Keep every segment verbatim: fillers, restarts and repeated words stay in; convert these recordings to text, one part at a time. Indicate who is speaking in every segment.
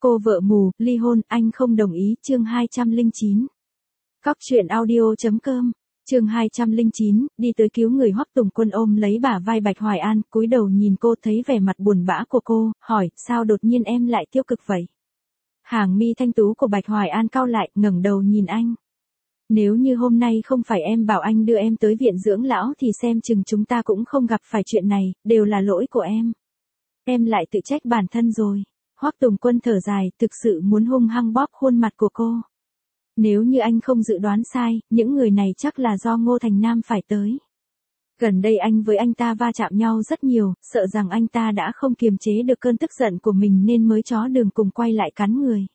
Speaker 1: Cô vợ mù, ly hôn, anh không đồng ý, chương hai trăm lẻ chín. Cóc truyện audio.com, chương hai trăm lẻ chín, đi tới cứu người. Hoắc Tùng Quân ôm lấy bả vai Bạch Hoài An, cúi đầu nhìn cô, thấy vẻ mặt buồn bã của cô, hỏi, sao đột nhiên em lại tiêu cực vậy? Hàng mi thanh tú của Bạch Hoài An cau lại, ngẩng đầu nhìn anh. Nếu như hôm nay không phải em bảo anh đưa em tới viện dưỡng lão thì xem chừng chúng ta cũng không gặp phải chuyện này, đều là lỗi của em. Em lại tự trách bản thân rồi. Hoắc Tùng Quân thở dài, thực sự muốn hung hăng bóp khuôn mặt của cô. Nếu như anh không dự đoán sai, những người này chắc là do Ngô Thành Nam phải tới. Gần đây anh với anh ta va chạm nhau rất nhiều, sợ rằng anh ta đã không kiềm chế được cơn tức giận của mình nên mới chó đường cùng quay lại cắn người.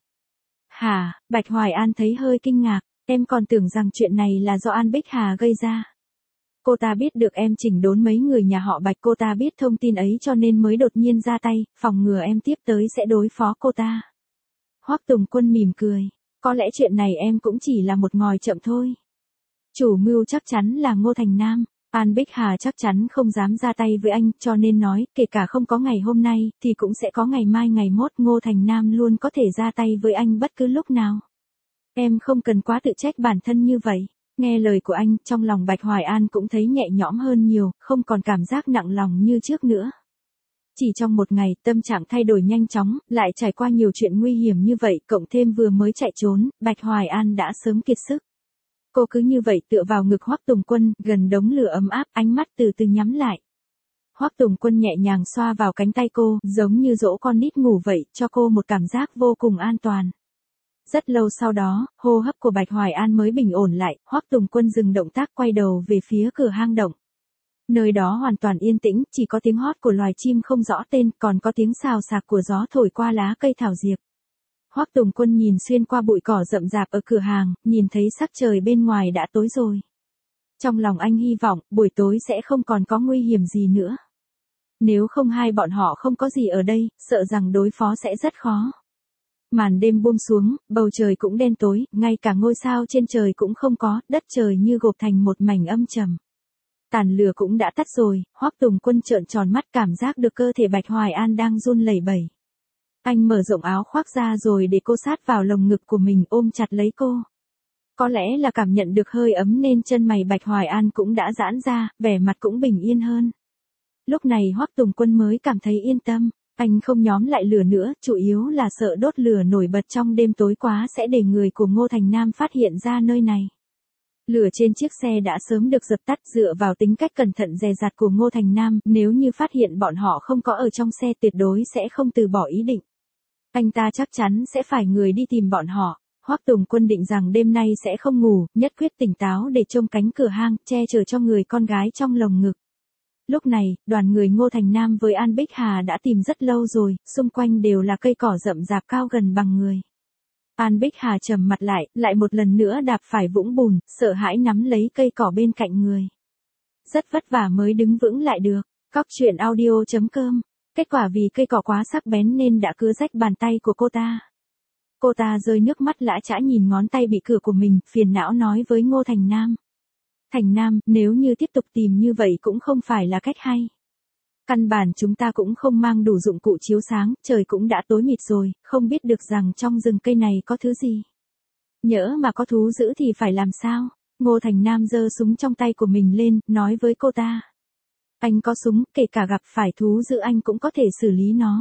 Speaker 1: Hả? Bạch Hoài An thấy hơi kinh ngạc, em còn tưởng rằng chuyện này là do An Bích Hà gây ra. Cô ta biết được em chỉnh đốn mấy người nhà họ Bạch, cô ta biết thông tin ấy cho nên mới đột nhiên ra tay, phòng ngừa em tiếp tới sẽ đối phó cô ta. Hoắc Tùng Quân mỉm cười, có lẽ chuyện này em cũng chỉ là một ngòi chậm thôi. Chủ mưu chắc chắn là Ngô Thành Nam, An Bích Hà chắc chắn không dám ra tay với anh, cho nên nói, kể cả không có ngày hôm nay, thì cũng sẽ có ngày mai ngày mốt, Ngô Thành Nam luôn có thể ra tay với anh bất cứ lúc nào. Em không cần quá tự trách bản thân như vậy. Nghe lời của anh, trong lòng Bạch Hoài An cũng thấy nhẹ nhõm hơn nhiều, không còn cảm giác nặng lòng như trước nữa. Chỉ trong một ngày, tâm trạng thay đổi nhanh chóng, lại trải qua nhiều chuyện nguy hiểm như vậy, cộng thêm vừa mới chạy trốn, Bạch Hoài An đã sớm kiệt sức. Cô cứ như vậy tựa vào ngực Hoắc Tùng Quân, gần đống lửa ấm áp, ánh mắt từ từ nhắm lại. Hoắc Tùng Quân nhẹ nhàng xoa vào cánh tay cô, giống như dỗ con nít ngủ vậy, cho cô một cảm giác vô cùng an toàn. Rất lâu sau đó, hô hấp của Bạch Hoài An mới bình ổn lại, Hoắc Tùng Quân dừng động tác quay đầu về phía cửa hang động. Nơi đó hoàn toàn yên tĩnh, chỉ có tiếng hót của loài chim không rõ tên, còn có tiếng xào xạc của gió thổi qua lá cây thảo diệp. Hoắc Tùng Quân nhìn xuyên qua bụi cỏ rậm rạp ở cửa hàng, nhìn thấy sắc trời bên ngoài đã tối rồi. Trong lòng anh hy vọng, buổi tối sẽ không còn có nguy hiểm gì nữa. Nếu không hai bọn họ không có gì ở đây, sợ rằng đối phó sẽ rất khó. Màn đêm buông xuống, bầu trời cũng đen tối, ngay cả ngôi sao trên trời cũng không có, đất trời như gộp thành một mảnh âm trầm. Tàn lửa cũng đã tắt rồi, Hoắc Tùng Quân trợn tròn mắt, cảm giác được cơ thể Bạch Hoài An đang run lẩy bẩy. Anh mở rộng áo khoác ra rồi để cô sát vào lồng ngực của mình, ôm chặt lấy cô. Có lẽ là cảm nhận được hơi ấm nên chân mày Bạch Hoài An cũng đã giãn ra, vẻ mặt cũng bình yên hơn. Lúc này Hoắc Tùng Quân mới cảm thấy yên tâm. Anh không nhóm lại lửa nữa, chủ yếu là sợ đốt lửa nổi bật trong đêm tối quá sẽ để người của Ngô Thành Nam phát hiện ra nơi này. Lửa trên chiếc xe đã sớm được dập tắt, dựa vào tính cách cẩn thận dè dặt của Ngô Thành Nam, nếu như phát hiện bọn họ không có ở trong xe tuyệt đối sẽ không từ bỏ ý định. Anh ta chắc chắn sẽ phải người đi tìm bọn họ. Hoắc Tùng Quân định rằng đêm nay sẽ không ngủ, nhất quyết tỉnh táo để trông cánh cửa hang, che chở cho người con gái trong lồng ngực. Lúc này, đoàn người Ngô Thành Nam với An Bích Hà đã tìm rất lâu rồi, xung quanh đều là cây cỏ rậm rạp cao gần bằng người. An Bích Hà trầm mặt lại, lại một lần nữa đạp phải vũng bùn, sợ hãi nắm lấy cây cỏ bên cạnh người. Rất vất vả mới đứng vững lại được. Cóc truyện audio.com. Kết quả vì cây cỏ quá sắc bén nên đã cứa rách bàn tay của cô ta. Cô ta rơi nước mắt lã chã nhìn ngón tay bị cưa của mình, phiền não nói với Ngô Thành Nam. Thành Nam, nếu như tiếp tục tìm như vậy cũng không phải là cách hay. Căn bản chúng ta cũng không mang đủ dụng cụ chiếu sáng, trời cũng đã tối mịt rồi, không biết được rằng trong rừng cây này có thứ gì. Nhỡ mà có thú dữ thì phải làm sao? Ngô Thành Nam giơ súng trong tay của mình lên, nói với cô ta. Anh có súng, kể cả gặp phải thú dữ anh cũng có thể xử lý nó.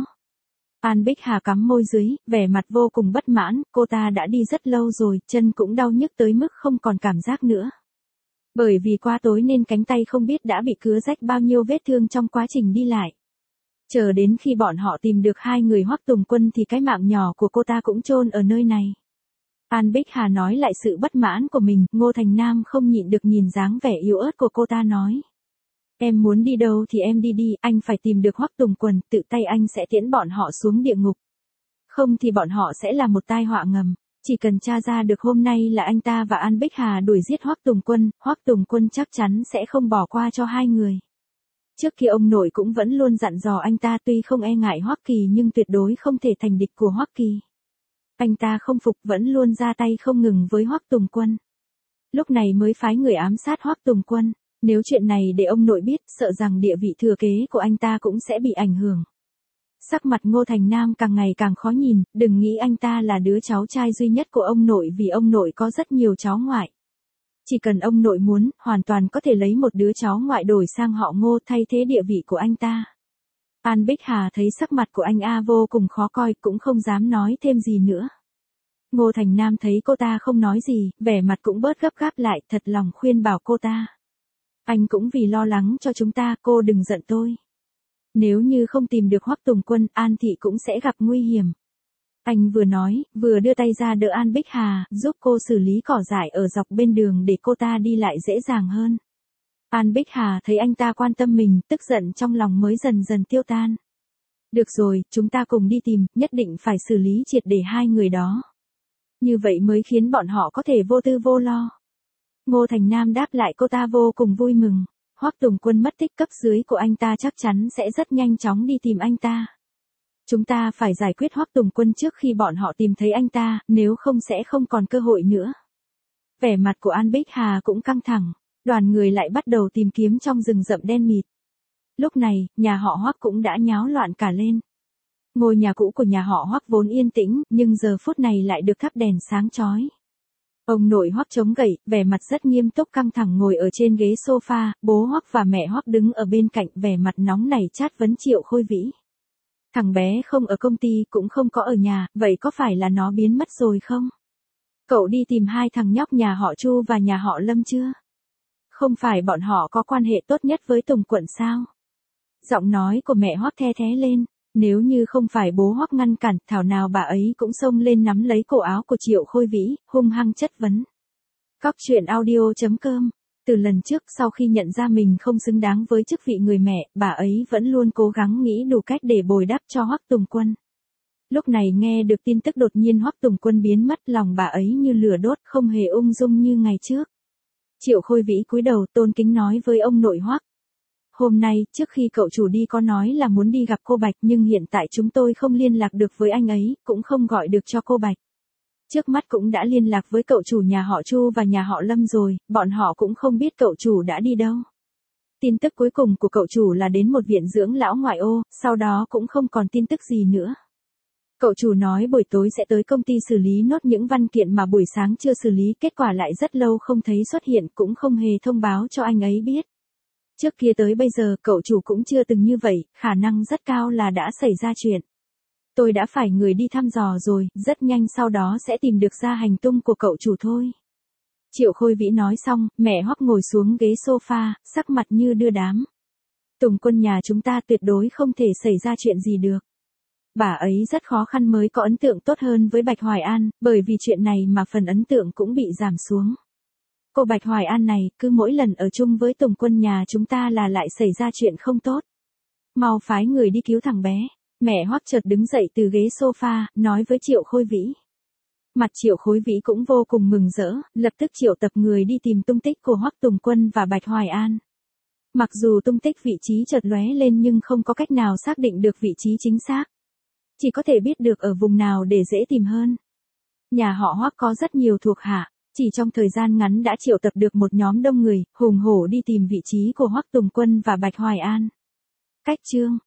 Speaker 1: An Bích Hà cắm môi dưới, vẻ mặt vô cùng bất mãn, cô ta đã đi rất lâu rồi, chân cũng đau nhức tới mức không còn cảm giác nữa. Bởi vì qua tối nên cánh tay không biết đã bị cứa rách bao nhiêu vết thương trong quá trình đi lại. Chờ đến khi bọn họ tìm được hai người Hoắc Tùng Quân thì cái mạng nhỏ của cô ta cũng chôn ở nơi này. An Bích Hà nói lại sự bất mãn của mình, Ngô Thành Nam không nhịn được nhìn dáng vẻ yếu ớt của cô ta nói. Em muốn đi đâu thì em đi đi, anh phải tìm được Hoắc Tùng Quân, tự tay anh sẽ tiễn bọn họ xuống địa ngục. Không thì bọn họ sẽ là một tai họa ngầm. Chỉ cần tra ra được hôm nay là anh ta và An Bích Hà đuổi giết Hoắc Tùng Quân, Hoắc Tùng Quân chắc chắn sẽ không bỏ qua cho hai người. Trước kia ông nội cũng vẫn luôn dặn dò anh ta tuy không e ngại Hoắc Kỳ nhưng tuyệt đối không thể thành địch của Hoắc Kỳ. Anh ta không phục vẫn luôn ra tay không ngừng với Hoắc Tùng Quân. Lúc này mới phái người ám sát Hoắc Tùng Quân, nếu chuyện này để ông nội biết sợ rằng địa vị thừa kế của anh ta cũng sẽ bị ảnh hưởng. Sắc mặt Ngô Thành Nam càng ngày càng khó nhìn, đừng nghĩ anh ta là đứa cháu trai duy nhất của ông nội vì ông nội có rất nhiều cháu ngoại. Chỉ cần ông nội muốn, hoàn toàn có thể lấy một đứa cháu ngoại đổi sang họ Ngô thay thế địa vị của anh ta. An Bích Hà thấy sắc mặt của anh A vô cùng khó coi cũng không dám nói thêm gì nữa. Ngô Thành Nam thấy cô ta không nói gì, vẻ mặt cũng bớt gấp gáp lại, thật lòng khuyên bảo cô ta. Anh cũng vì lo lắng cho chúng ta, cô đừng giận tôi. Nếu như không tìm được Hoắc Tùng Quân, An Thị cũng sẽ gặp nguy hiểm. Anh vừa nói, vừa đưa tay ra đỡ An Bích Hà, giúp cô xử lý cỏ dại ở dọc bên đường để cô ta đi lại dễ dàng hơn. An Bích Hà thấy anh ta quan tâm mình, tức giận trong lòng mới dần dần tiêu tan. Được rồi, chúng ta cùng đi tìm, nhất định phải xử lý triệt để hai người đó. Như vậy mới khiến bọn họ có thể vô tư vô lo. Ngô Thành Nam đáp lại cô ta vô cùng vui mừng. Hoắc Tùng Quân mất tích, cấp dưới của anh ta chắc chắn sẽ rất nhanh chóng đi tìm anh ta. Chúng ta phải giải quyết Hoắc Tùng Quân trước khi bọn họ tìm thấy anh ta, nếu không sẽ không còn cơ hội nữa. Vẻ mặt của An Bích Hà cũng căng thẳng, đoàn người lại bắt đầu tìm kiếm trong rừng rậm đen mịt. Lúc này, nhà họ Hoắc cũng đã nháo loạn cả lên. Ngôi nhà cũ của nhà họ Hoắc vốn yên tĩnh, nhưng giờ phút này lại được thắp đèn sáng chói. Ông nội Hoắc chống gậy, vẻ mặt rất nghiêm túc căng thẳng ngồi ở trên ghế sofa, bố Hoắc và mẹ Hoắc đứng ở bên cạnh, vẻ mặt nóng nảy chát vấn Triệu Khôi Vĩ. Thằng bé không ở công ty cũng không có ở nhà, vậy có phải là nó biến mất rồi không? Cậu đi tìm hai thằng nhóc nhà họ Chu và nhà họ Lâm chưa? Không phải bọn họ có quan hệ tốt nhất với Tùng Quận sao? Giọng nói của mẹ Hoắc the thé lên. Nếu như không phải bố Hoắc ngăn cản, thảo nào bà ấy cũng xông lên nắm lấy cổ áo của Triệu Khôi Vĩ, hung hăng chất vấn. Cóc truyện audio chấm com. Từ lần trước sau khi nhận ra mình không xứng đáng với chức vị người mẹ, bà ấy vẫn luôn cố gắng nghĩ đủ cách để bồi đắp cho Hoắc Tùng Quân. Lúc này nghe được tin tức đột nhiên Hoắc Tùng Quân biến mất, lòng bà ấy như lửa đốt, không hề ung dung như ngày trước. Triệu Khôi Vĩ cúi đầu tôn kính nói với ông nội Hoắc. Hôm nay, trước khi cậu chủ đi có nói là muốn đi gặp cô Bạch, nhưng hiện tại chúng tôi không liên lạc được với anh ấy, cũng không gọi được cho cô Bạch. Trước mắt cũng đã liên lạc với cậu chủ nhà họ Chu và nhà họ Lâm rồi, bọn họ cũng không biết cậu chủ đã đi đâu. Tin tức cuối cùng của cậu chủ là đến một viện dưỡng lão ngoại ô, sau đó cũng không còn tin tức gì nữa. Cậu chủ nói buổi tối sẽ tới công ty xử lý nốt những văn kiện mà buổi sáng chưa xử lý, kết quả lại rất lâu không thấy xuất hiện, cũng không hề thông báo cho anh ấy biết. Trước kia tới bây giờ cậu chủ cũng chưa từng như vậy, khả năng rất cao là đã xảy ra chuyện. Tôi đã phải người đi thăm dò rồi, rất nhanh sau đó sẽ tìm được ra hành tung của cậu chủ thôi. Triệu Khôi Vĩ nói xong, mẹ Hoắc ngồi xuống ghế sofa, sắc mặt như đưa đám. Tùng Quân nhà chúng ta tuyệt đối không thể xảy ra chuyện gì được. Bà ấy rất khó khăn mới có ấn tượng tốt hơn với Bạch Hoài An, bởi vì chuyện này mà phần ấn tượng cũng bị giảm xuống. Cô Bạch Hoài An này, cứ mỗi lần ở chung với Tùng Quân nhà chúng ta là lại xảy ra chuyện không tốt. Mau phái người đi cứu thằng bé. Mẹ Hoắc chợt đứng dậy từ ghế sofa, nói với Triệu Khôi Vĩ. Mặt Triệu Khôi Vĩ cũng vô cùng mừng rỡ, lập tức triệu tập người đi tìm tung tích của Hoắc Tùng Quân và Bạch Hoài An. Mặc dù tung tích vị trí chợt lóe lên nhưng không có cách nào xác định được vị trí chính xác. Chỉ có thể biết được ở vùng nào để dễ tìm hơn. Nhà họ Hoắc có rất nhiều thuộc hạ. Chỉ trong thời gian ngắn đã triệu tập được một nhóm đông người, hùng hổ đi tìm vị trí của Hoắc Tùng Quân và Bạch Hoài An. Cách chương